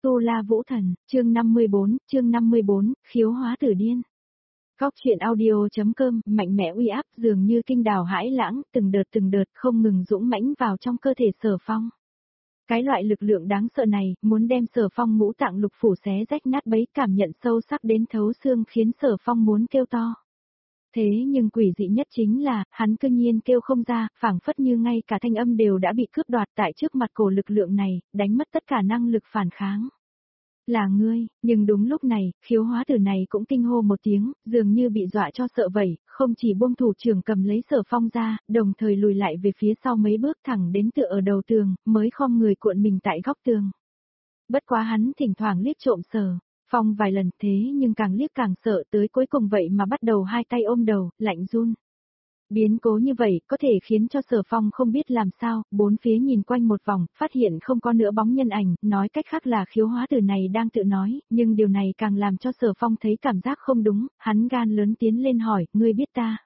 Tu La Vũ Thần, chương 54, khiếu hóa tử điên. Góc truyện audio.com, mạnh mẽ uy áp dường như kinh đào hãi lãng, từng đợt không ngừng dũng mãnh vào trong cơ thể Sở Phong. Cái loại lực lượng đáng sợ này, muốn đem Sở Phong ngũ tạng lục phủ xé rách nát bấy, cảm nhận sâu sắc đến thấu xương khiến Sở Phong muốn kêu to. Thế nhưng quỷ dị nhất chính là, hắn cư nhiên kêu không ra, phảng phất như ngay cả thanh âm đều đã bị cướp đoạt tại trước mặt cổ lực lượng này, đánh mất tất cả năng lực phản kháng. Là ngươi, nhưng đúng lúc này, khiếu hóa tử này cũng kinh hô một tiếng, dường như bị dọa cho sợ vậy, không chỉ buông thủ trưởng cầm lấy Sở Phong ra, đồng thời lùi lại về phía sau mấy bước thẳng đến tựa ở đầu tường, mới khom người cuộn mình tại góc tường. Bất quá hắn thỉnh thoảng liếc trộm Sở Phong vài lần thế nhưng càng liếc càng sợ tới cuối cùng vậy mà bắt đầu hai tay ôm đầu, lạnh run. Biến cố như vậy có thể khiến cho Sở Phong không biết làm sao, bốn phía nhìn quanh một vòng, phát hiện không có nữa bóng nhân ảnh, nói cách khác là khiếu hóa tử này đang tự nói, nhưng điều này càng làm cho Sở Phong thấy cảm giác không đúng, hắn gan lớn tiến lên hỏi, ngươi biết ta?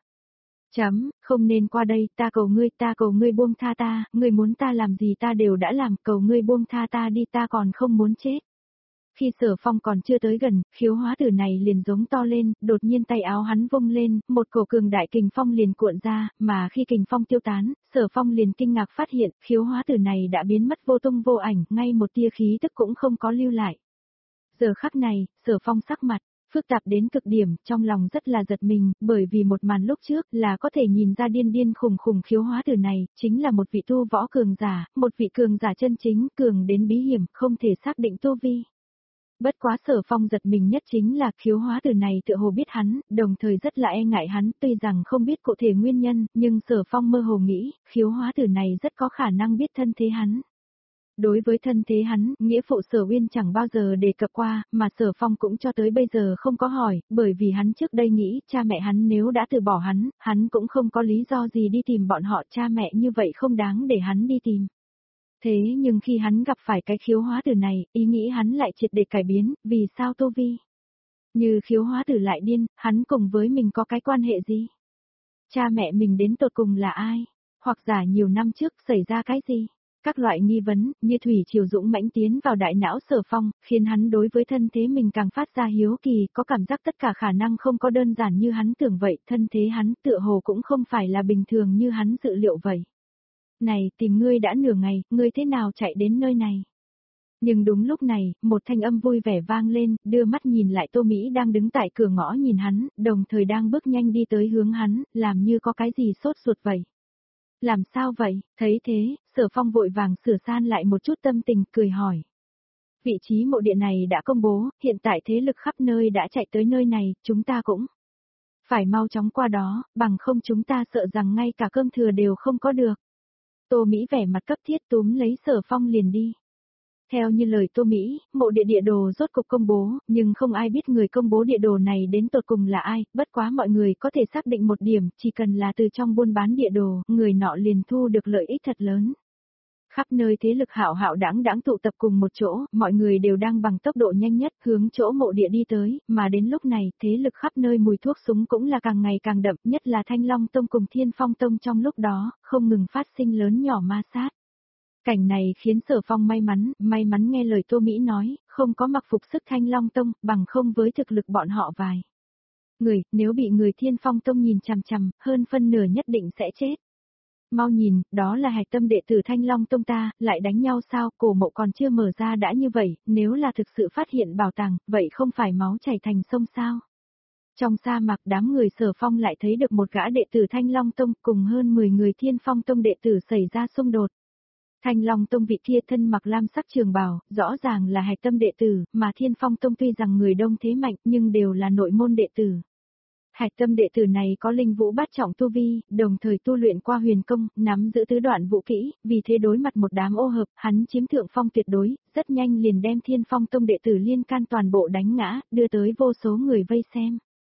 Không nên qua đây, ta cầu ngươi buông tha ta, ngươi muốn ta làm gì ta đều đã làm, cầu ngươi buông tha ta đi, ta còn không muốn chết. Khi Sở Phong còn chưa tới gần, khiếu hóa tử này liền giống to lên, đột nhiên tay áo hắn vung lên, một cổ cường đại kình phong liền cuộn ra, mà khi kình phong tiêu tán, Sở Phong liền kinh ngạc phát hiện, khiếu hóa tử này đã biến mất vô tung vô ảnh, ngay một tia khí tức cũng không có lưu lại. Giờ khắc này, Sở Phong sắc mặt phức tạp đến cực điểm, trong lòng rất là giật mình, bởi vì một màn lúc trước là có thể nhìn ra điên khủng khiếu hóa tử này, chính là một vị tu võ cường giả, một vị cường giả chân chính, cường đến bí hiểm, không thể xác định tu vi. Bất quá Sở Phong giật mình nhất chính là khiếu hóa tử này tựa hồ biết hắn, đồng thời rất là e ngại hắn, tuy rằng không biết cụ thể nguyên nhân, nhưng Sở Phong mơ hồ nghĩ, khiếu hóa tử này rất có khả năng biết thân thế hắn. Đối với thân thế hắn, nghĩa phụ Sở Uyên chẳng bao giờ đề cập qua, mà Sở Phong cũng cho tới bây giờ không có hỏi, bởi vì hắn trước đây nghĩ cha mẹ hắn nếu đã từ bỏ hắn cũng không có lý do gì đi tìm bọn họ, cha mẹ như vậy không đáng để hắn đi tìm. Thế nhưng khi hắn gặp phải cái khiếu hóa tử này, ý nghĩ hắn lại triệt để cải biến, vì sao tu vi? Như khiếu hóa tử lại điên, hắn cùng với mình có cái quan hệ gì? Cha mẹ mình đến tột cùng là ai? Hoặc giả nhiều năm trước xảy ra cái gì? Các loại nghi vấn, như thủy triều dũng mãnh tiến vào đại não Sở Phong, khiến hắn đối với thân thế mình càng phát ra hiếu kỳ, có cảm giác tất cả khả năng không có đơn giản như hắn tưởng vậy, thân thế hắn tựa hồ cũng không phải là bình thường như hắn dự liệu vậy. Này, tìm ngươi đã nửa ngày, ngươi thế nào chạy đến nơi này? Nhưng đúng lúc này, một thanh âm vui vẻ vang lên, đưa mắt nhìn lại Tô Mỹ đang đứng tại cửa ngõ nhìn hắn, đồng thời đang bước nhanh đi tới hướng hắn, làm như có cái gì sốt ruột vậy. Làm sao vậy? Thấy thế, Sở Phong vội vàng sửa san lại một chút tâm tình, cười hỏi. Vị trí mộ địa này đã công bố, hiện tại thế lực khắp nơi đã chạy tới nơi này, chúng ta cũng phải mau chóng qua đó, bằng không chúng ta sợ rằng ngay cả cơm thừa đều không có được. Tô Mỹ vẻ mặt cấp thiết túm lấy Sở Phong liền đi. Theo như lời Tô Mỹ, mộ địa đồ rốt cục công bố, nhưng không ai biết người công bố địa đồ này đến tột cùng là ai, bất quá mọi người có thể xác định một điểm, chỉ cần là từ trong buôn bán địa đồ, người nọ liền thu được lợi ích thật lớn. Khắp nơi thế lực hạo đãng tụ tập cùng một chỗ, mọi người đều đang bằng tốc độ nhanh nhất hướng chỗ mộ địa đi tới, mà đến lúc này, thế lực khắp nơi mùi thuốc súng cũng là càng ngày càng đậm, nhất là Thanh Long Tông cùng Thiên Phong Tông trong lúc đó, không ngừng phát sinh lớn nhỏ ma sát. Cảnh này khiến Sở Phong may mắn nghe lời Tô Mỹ nói, không có mặc phục sức Thanh Long Tông, bằng không với thực lực bọn họ vài người, nếu bị người Thiên Phong Tông nhìn chằm, hơn phân nửa nhất định sẽ chết. Mau nhìn, đó là hạch tâm đệ tử Thanh Long Tông ta, lại đánh nhau sao, cổ mộ còn chưa mở ra đã như vậy, nếu là thực sự phát hiện bảo tàng, vậy không phải máu chảy thành sông sao? Trong sa mạc đám người Sở Phong lại thấy được một gã đệ tử Thanh Long Tông cùng hơn 10 người Thiên Phong Tông đệ tử xảy ra xung đột. Thanh Long Tông vị kia thân mặc lam sắc trường bào, rõ ràng là hạch tâm đệ tử, mà Thiên Phong Tông tuy rằng người đông thế mạnh nhưng đều là nội môn đệ tử. Hạch tâm đệ tử này có linh vũ bát trọng tu vi, đồng thời tu luyện qua huyền công, nắm giữ tứ đoạn vũ kỹ, vì thế đối mặt một đám ô hợp, hắn chiếm thượng phong tuyệt đối, rất nhanh liền đem Thiên Phong Tông đệ tử liên can toàn bộ đánh ngã, đưa tới vô số người vây xem.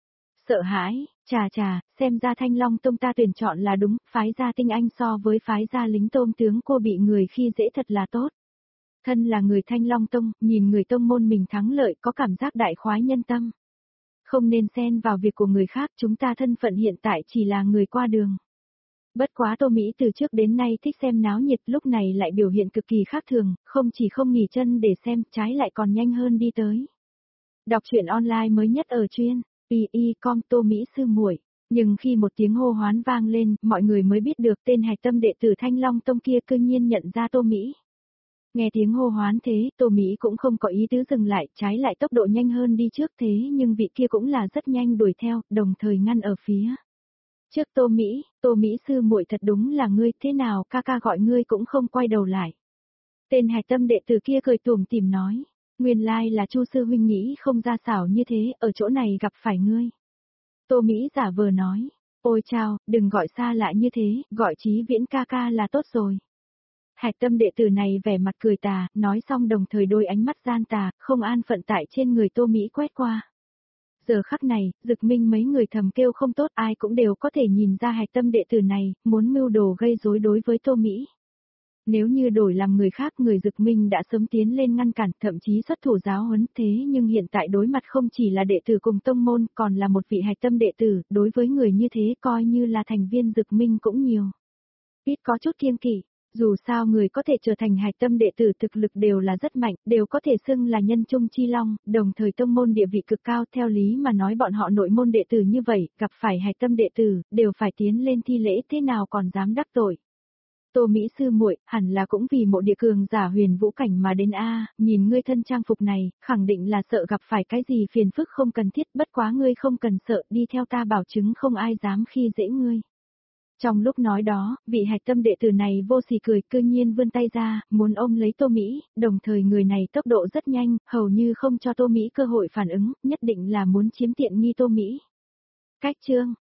Sợ hãi, chà, xem ra Thanh Long Tông ta tuyển chọn là đúng, phái gia tinh anh so với phái gia lính tôm tướng cô bị người khi dễ thật là tốt. Thân là người Thanh Long Tông, nhìn người tông môn mình thắng lợi có cảm giác đại khoái nhân tâm. Không nên xen vào việc của người khác, chúng ta thân phận hiện tại chỉ là người qua đường. Bất quá Tô Mỹ từ trước đến nay thích xem náo nhiệt, lúc này lại biểu hiện cực kỳ khác thường, không chỉ không nghỉ chân để xem, trái lại còn nhanh hơn đi tới. Đọc truyện online mới nhất ở truyện i.com Tô Mỹ sư muội. Nhưng khi một tiếng hô hoán vang lên, mọi người mới biết được tên hạch tâm đệ tử Thanh Long Tông kia cư nhiên nhận ra Tô Mỹ. Nghe tiếng hô hoán thế, Tô Mỹ cũng không có ý tứ dừng lại, trái lại tốc độ nhanh hơn đi trước thế nhưng vị kia cũng là rất nhanh đuổi theo, đồng thời ngăn ở phía. Trước Tô Mỹ sư muội thật đúng là ngươi, thế nào ca ca gọi ngươi cũng không quay đầu lại. Tên hạch tâm đệ tử kia cười tủm tỉm nói, nguyên lai là Chu sư huynh nghĩ không ra xảo như thế, ở chỗ này gặp phải ngươi. Tô Mỹ giả vờ nói, ôi chao, đừng gọi xa lạ như thế, gọi Chí Viễn ca ca là tốt rồi. Hạch tâm đệ tử này vẻ mặt cười tà, nói xong đồng thời đôi ánh mắt gian tà, không an phận tại trên người Tô Mỹ quét qua. Giờ khắc này, Dực Minh mấy người thầm kêu không tốt, ai cũng đều có thể nhìn ra hạch tâm đệ tử này, muốn mưu đồ gây rối đối với Tô Mỹ. Nếu như đổi làm người khác, người Dực Minh đã sớm tiến lên ngăn cản, thậm chí xuất thủ giáo huấn, thế nhưng hiện tại đối mặt không chỉ là đệ tử cùng tông môn, còn là một vị hạch tâm đệ tử, đối với người như thế coi như là thành viên Dực Minh cũng nhiều. Ít có chút kiêng kỵ. Dù sao người có thể trở thành hạch tâm đệ tử thực lực đều là rất mạnh, đều có thể xưng là nhân trung chi long, đồng thời tông môn địa vị cực cao, theo lý mà nói bọn họ nội môn đệ tử như vậy, gặp phải hạch tâm đệ tử, đều phải tiến lên thi lễ, thế nào còn dám đắc tội. Tô Mỹ sư muội, hẳn là cũng vì mộ địa cường giả huyền vũ cảnh mà đến a, nhìn ngươi thân trang phục này, khẳng định là sợ gặp phải cái gì phiền phức không cần thiết, bất quá ngươi không cần sợ, đi theo ta bảo chứng không ai dám khi dễ ngươi. Trong lúc nói đó, vị hạch tâm đệ tử này vô sỉ cười, cư nhiên vươn tay ra, muốn ôm lấy Tô Mỹ, đồng thời người này tốc độ rất nhanh, hầu như không cho Tô Mỹ cơ hội phản ứng, nhất định là muốn chiếm tiện nghi Tô Mỹ. Cách chương